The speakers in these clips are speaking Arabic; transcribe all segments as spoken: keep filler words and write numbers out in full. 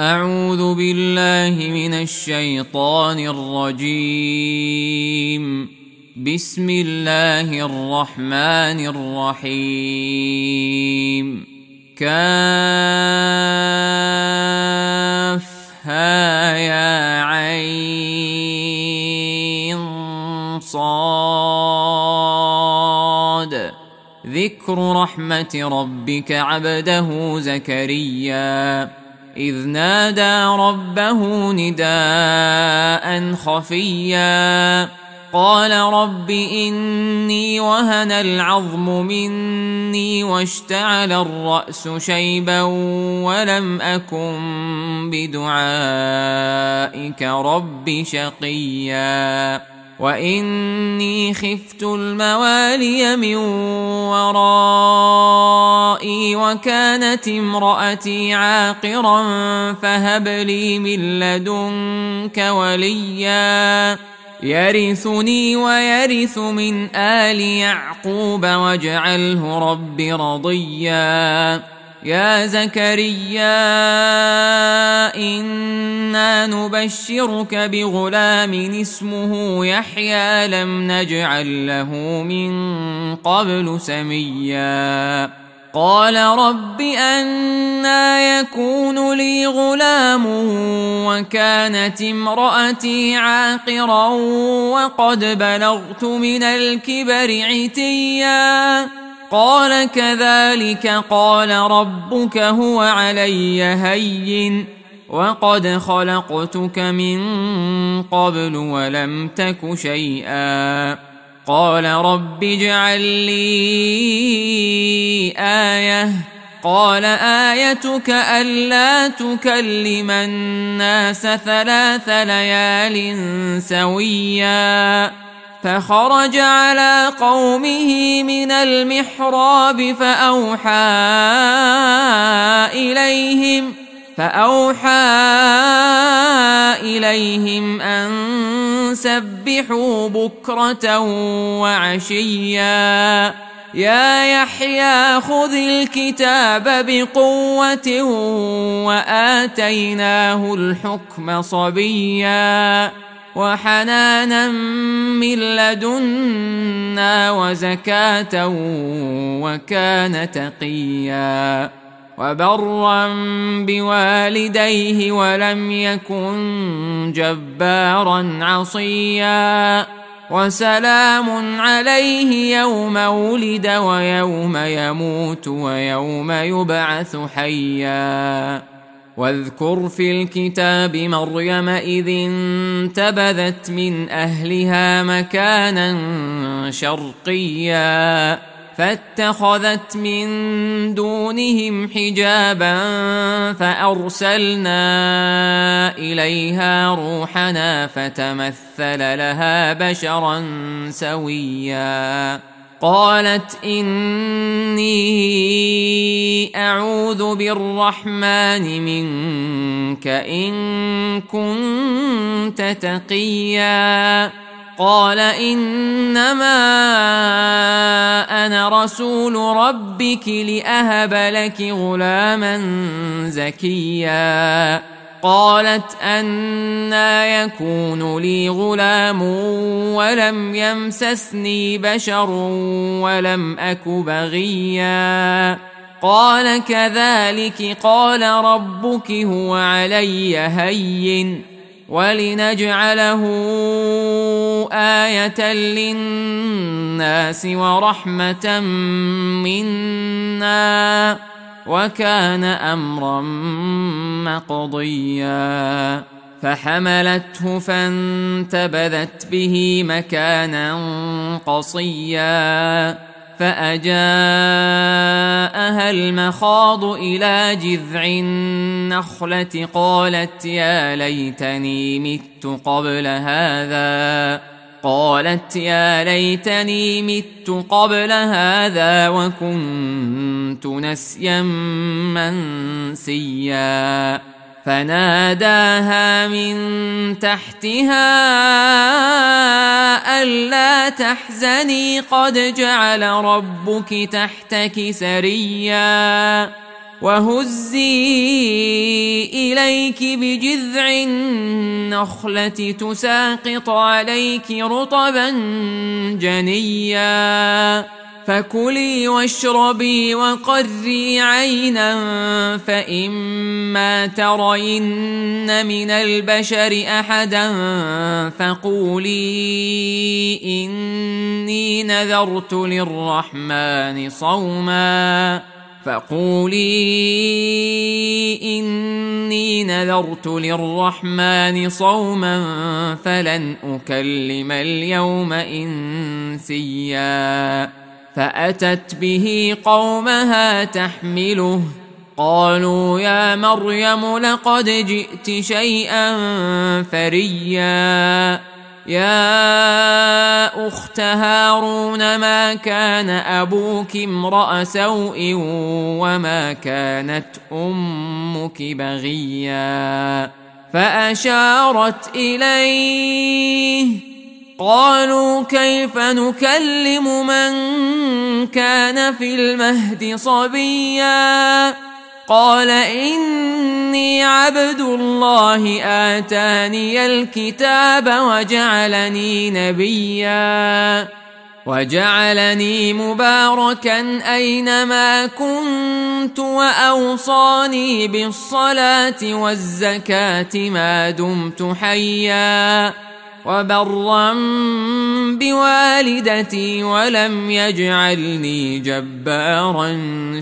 أعوذ بالله من الشيطان الرجيم. بسم الله الرحمن الرحيم. كافها يا عين صاد. ذكر رحمة ربك عبده زكريا إذ نادى ربه نداء خفيا قال رب إني وهن العظم مني واشتعل الرأس شيبا ولم أكن بدعائك رب شقيا وإني خفت الموالي من ورائي وكانت امرأتي عاقرا فهب لي من لدنك وليا يرثني ويرث من آل يعقوب واجعله رب رضيا. يا زكريا إنا نبشرك بغلام اسمه يحيى لم نجعل له من قبل سميا قال رب أنى يكون لي غلام وكانت امرأتي عاقرا وقد بلغت من الكبر عتيا قال كذلك قال ربك هو علي هين وقد خلقتك من قبل ولم تك شيئا قال رب اجعل لي آية قال آيتك ألا تكلم الناس ثلاث ليال سويا فخرج على قومه من المحراب فأوحى إليهم فأوحى إليهم أن سبحوا بكرة وعشيا يا يحيى خذ الكتاب بقوة وآتيناه الحكم صبيا وحنانا من لدنا وزكاة وكان تقيا وبرا بوالديه ولم يكن جبارا عصيا وسلام عليه يوم ولد ويوم يموت ويوم يبعث حيا واذكر في الكتاب مريم إذ انتبذت من أهلها مكانا شرقيا فاتخذت من دونهم حجابا فأرسلنا إليها روحنا فتمثل لها بشرا سويا قالت إني أعوذ بالرحمن منك إن كنت تقيا قال إنما أنا رسول ربك لأهب لك غلاما زكيا قالت أنى يكون لي غلام ولم يمسسني بشر ولم أك بغيا قال كذلك قال ربك هو علي هين ولنجعله آية للناس ورحمة منا وكان أمرا مقضيا فحملته فانتبذت به مكانا قصيا فأجاءها المخاض إلى جذع النخلة قالت يا ليتني مت قبل هذا قالت يا ليتني مت قبل هذا وكنت نسيا منسيا فناداها من تحتها ألا تحزني قد جعل ربك تحتك سريا وهزي إليك بجذع النخلة تساقط عليك رطبا جنيا فكلي واشربي وقري عينا فإما ترين من البشر أحدا فقولي إني نذرت للرحمن صوما فقولي إني نذرت للرحمن صوما فلن أكلم اليوم إنسيا فأتت به قومها تحمله قالوا يا مريم لقد جئت شيئا فريا يا أخت هارون ما كان أبوك امرأ سوء وما كانت أمك بغيا فأشارت إليه قالوا كيف نكلم من كان في المهد صبيا قال إني عبد الله آتاني الكتاب وجعلني نبيا وجعلني مباركا أينما كنت وأوصاني بالصلاة والزكاة ما دمت حيا وبرا بوالدتي ولم يجعلني جبارا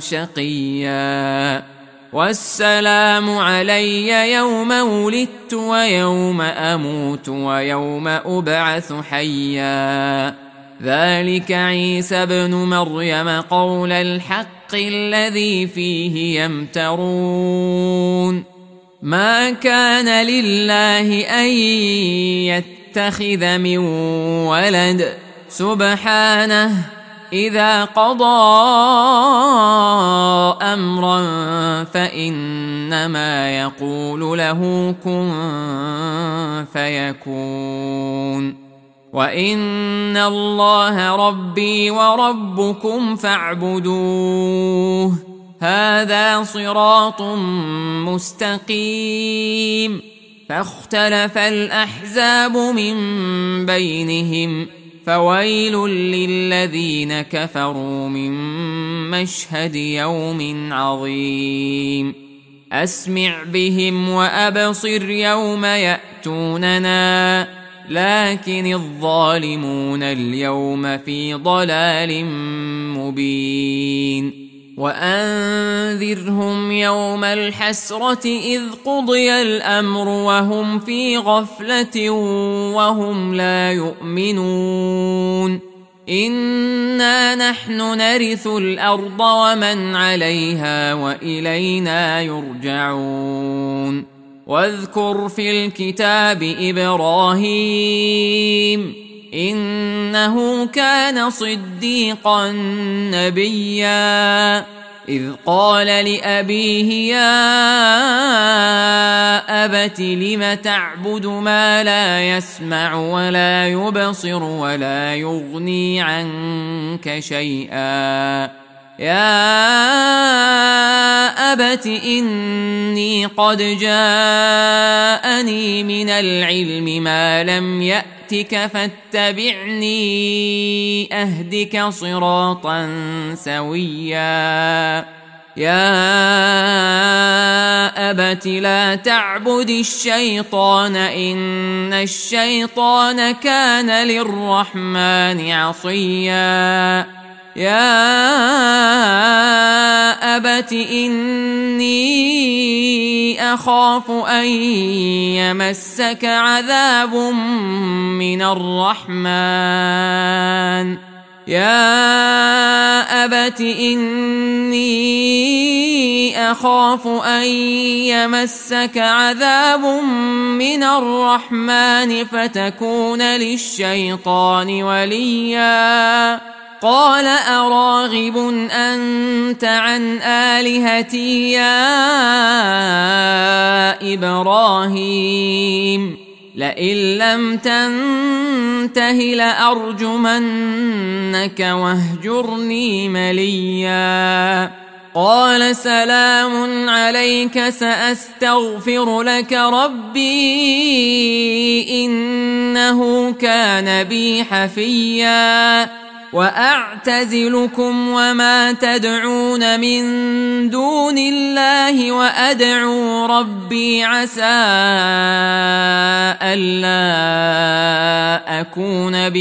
شقيا والسلام علي يوم ولدت ويوم أموت ويوم أبعث حيا ذلك عيسى ابن مريم قول الحق الذي فيه يمترون ما كان لله أن يتخذ من ولد سبحانه إذا قضى أمرا فإنما يقول له كن فيكون وإن الله ربي وربكم فاعبدوه هذا صراط مستقيم فاختلف الأحزاب من بينهم فويل للذين كفروا من مشهد يوم عظيم أسمع بهم وأبصر يوم يأتوننا لكن الظالمون اليوم في ضلال مبين وأنذرهم يوم الحسرة إذ قضي الأمر وهم في غفلة وهم لا يؤمنون إنا نحن نرث الأرض ومن عليها وإلينا يرجعون واذكر في الكتاب إبراهيم إنه كان صديقا نبيا إذ قال لأبيه يا أبت لم تعبد ما لا يسمع ولا يبصر ولا يغني عنك شيئا يا أبت إني قد جاءني من العلم ما لم يأتك فاتبعني أهدك صراطا سويا يا أبت لا تعبد الشيطان إن الشيطان كان للرحمن عصيا يا أبت إني أخاف أن يمسك عذاب من الرحمن يا أبت إني أخاف أن يمسك عذاب من الرحمن فتكون للشيطان وليا قال أراغب أنت عن آلهتي يا إبراهيم لئن لم تنته لأرجمنك واهجرني مليا قال سلام عليك سأستغفر لك ربي إنه كان بي حفيا وأعتزلكم وما تدعون من دون الله وأدعو ربي عسى ألا أكون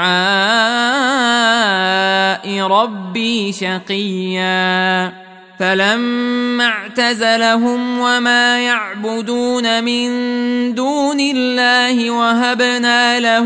بدعاء ربي شقيا فلما اعتزلهم وما يعبدون من دون الله وهبنا له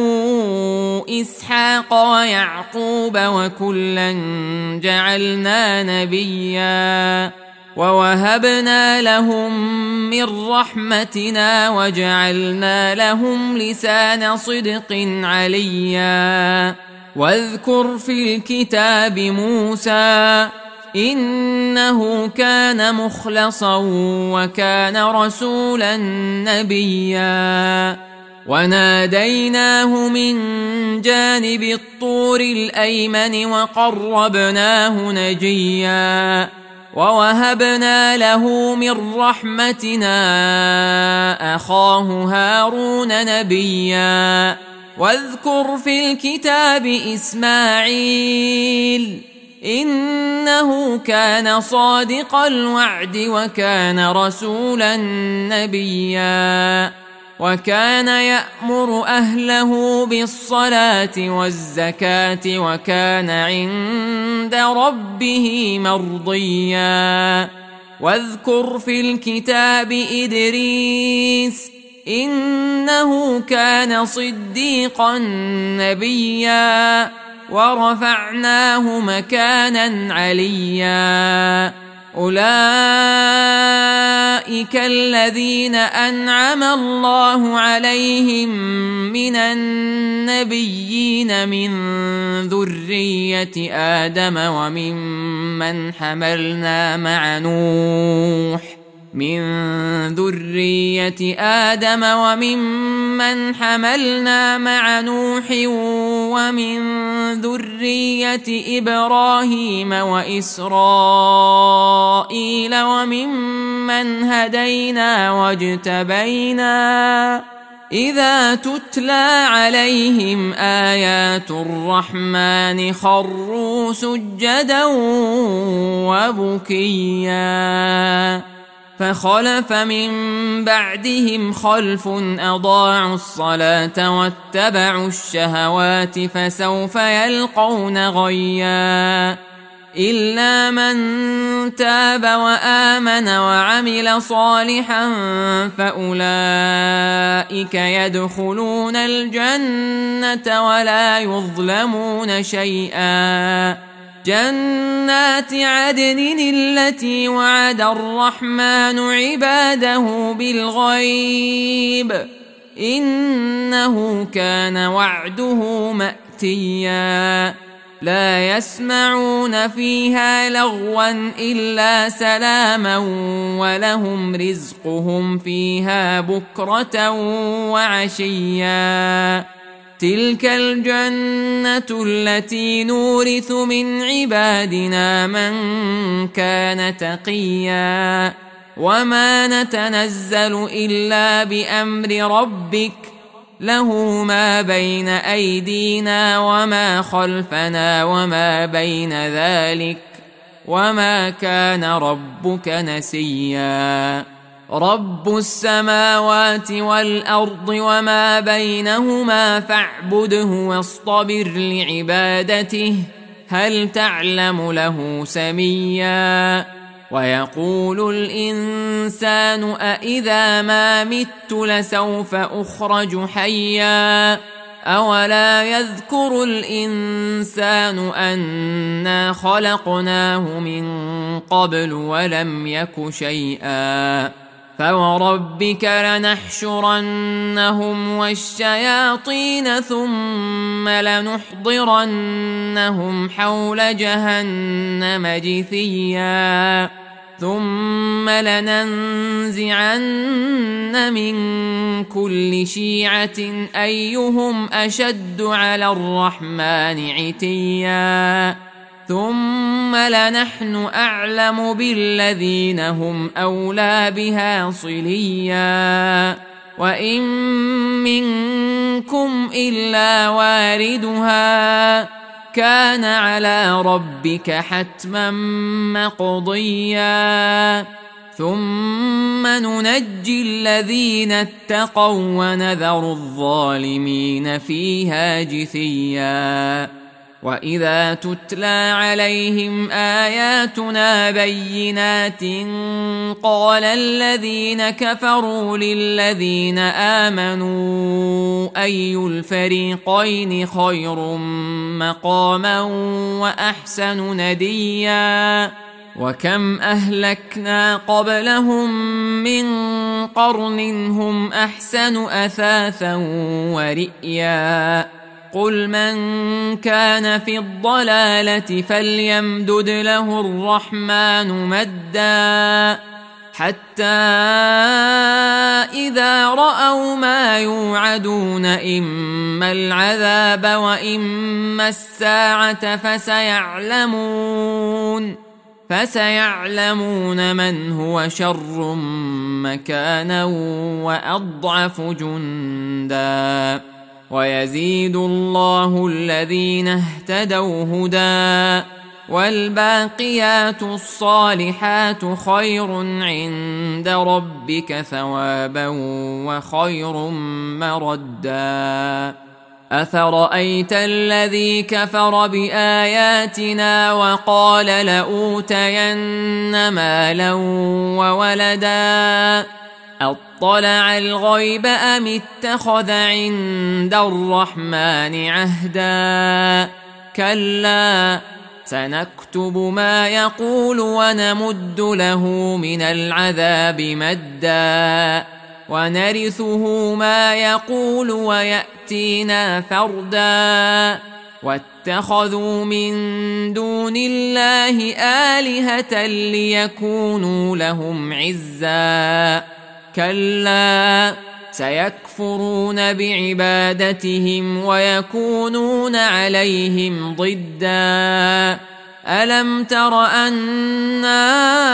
إسحاق ويعقوب وكلا جعلنا نبيا ووهبنا لهم من رحمتنا وجعلنا لهم لسان صدق عليا واذكر في الكتاب موسى إنه كان مخلصا وكان رسولا نبيا وناديناه من جانب الطور الأيمن وقربناه نجيا ووهبنا له من رحمتنا أخاه هارون نبيا واذكر في الكتاب إسماعيل إنه كان صادق الوعد وكان رسولا نبيا وكان يأمر أهله بالصلاة والزكاة وكان عند ربه مرضيا واذكر في الكتاب إدريس إنه كان صديقا نبيا ورفعناه مكانا عليا أولئك الذين أنعم الله عليهم من النبيين من ذرية آدم وممن حملنا مع نوح من ذرية آدم وممن حملنا مع نوح ومن ذرية إبراهيم وإسرائيل وممن هدينا واجتبينا إذا تتلى عليهم آيات الرحمن خروا سجدا وبكيا فخلف من بعدهم خلف أضاعوا الصلاة واتبعوا الشهوات فسوف يلقون غيا إلا من تاب وآمن وعمل صالحا فأولئك يدخلون الجنة ولا يظلمون شيئا جنات عدن التي وعد الرحمن عباده بالغيب إنه كان وعده مأتيا لا يسمعون فيها لغوا إلا سلاما ولهم رزقهم فيها بكرة وعشيا تلك الجنة التي نورث من عبادنا من كان تقيا وما نتنزل إلا بأمر ربك له ما بين أيدينا وما خلفنا وما بين ذلك وما كان ربك نسيا رب السماوات والأرض وما بينهما فاعبده واصطبر لعبادته هل تعلم له سميا ويقول الإنسان أإذا ما مت لسوف أخرج حيا أولا يذكر الإنسان أنا خلقناه من قبل ولم يك شيئا فوربك لنحشرنهم والشياطين ثم لنحضرنهم حول جهنم جثيا ثم لننزعن من كل شيعة أيهم أشد على الرحمن عتيا ثم لنحن أعلم بالذين هم أولى بها صليا وإن منكم إلا واردها كان على ربك حتما مقضيا ثم ننجي الذين اتقوا ونذر الظالمين فيها جثيا وإذا تتلى عليهم آياتنا بينات قال الذين كفروا للذين آمنوا أي الفريقين خير مقاما وأحسن نديا وكم أهلكنا قبلهم من قرن هم أحسن أثاثا ورئيا قل من كان في الضلالة فليمدد له الرحمن مدا حتى إذا رأوا ما يوعدون إما العذاب وإما الساعة فسيعلمون فسيعلمون من هو شر مكانا وأضعف جندا ويزيد الله الذين اهتدوا هدى والباقيات الصالحات خير عند ربك ثوابا وخير مردا أفرأيت الذي كفر بآياتنا وقال لأوتين مالا وولدا أطلع الغيب أم اتخذ عند الرحمن عهدا كلا سنكتب ما يقول ونمد له من العذاب مدا ونرثه ما يقول ويأتينا فردا واتخذوا من دون الله آلهة ليكونوا لهم عزا كلا سيكفرون بعبادتهم ويكونون عليهم ضدا ألم تر أنا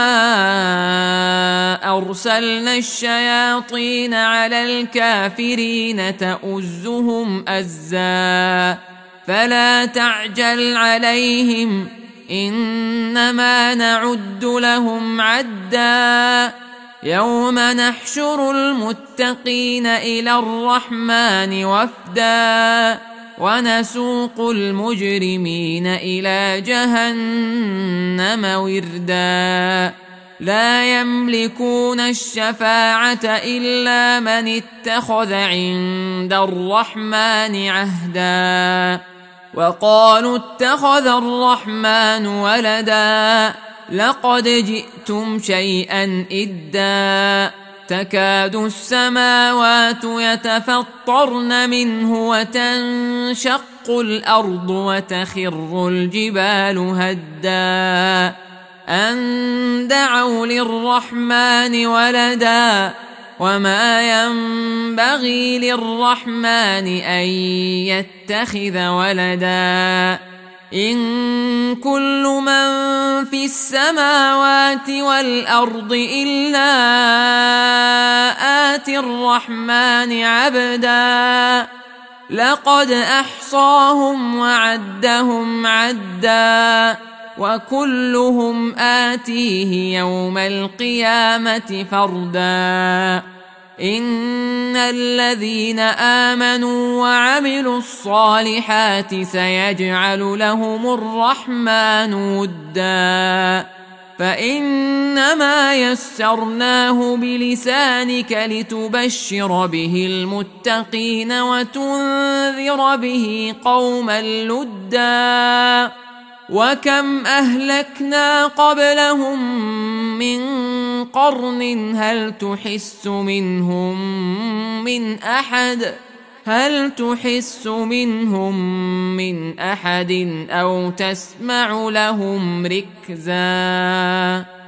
أرسلنا الشياطين على الكافرين تؤزهم أزا فلا تعجل عليهم إنما نعد لهم عدا يوم نحشر المتقين إلى الرحمن وفدا ونسوق المجرمين إلى جهنم وردا لا يملكون الشفاعة إلا من اتخذ عند الرحمن عهدا وقالوا اتخذ الرحمن ولدا لقد جئتم شيئا إدا تكاد السماوات يتفطرن منه وتنشق الأرض وتخر الجبال هدا أن دعوا للرحمن ولدا وما ينبغي للرحمن أن يتخذ ولدا إن كل من في السماوات والأرض إلا آتي الرحمن عبدا لقد أحصاهم وعدهم عدا وكلهم آتيه يوم القيامة فردا إن الذين آمنوا وعملوا الصالحات سيجعل لهم الرحمن ودا فإنما يسرناه بلسانك لتبشر به المتقين وتنذر به قوما لدا وكم أهلكنا قبلهم من قرن هل تحس منهم من أحد هل تحس منهم من أحد أو تسمع لهم ركزا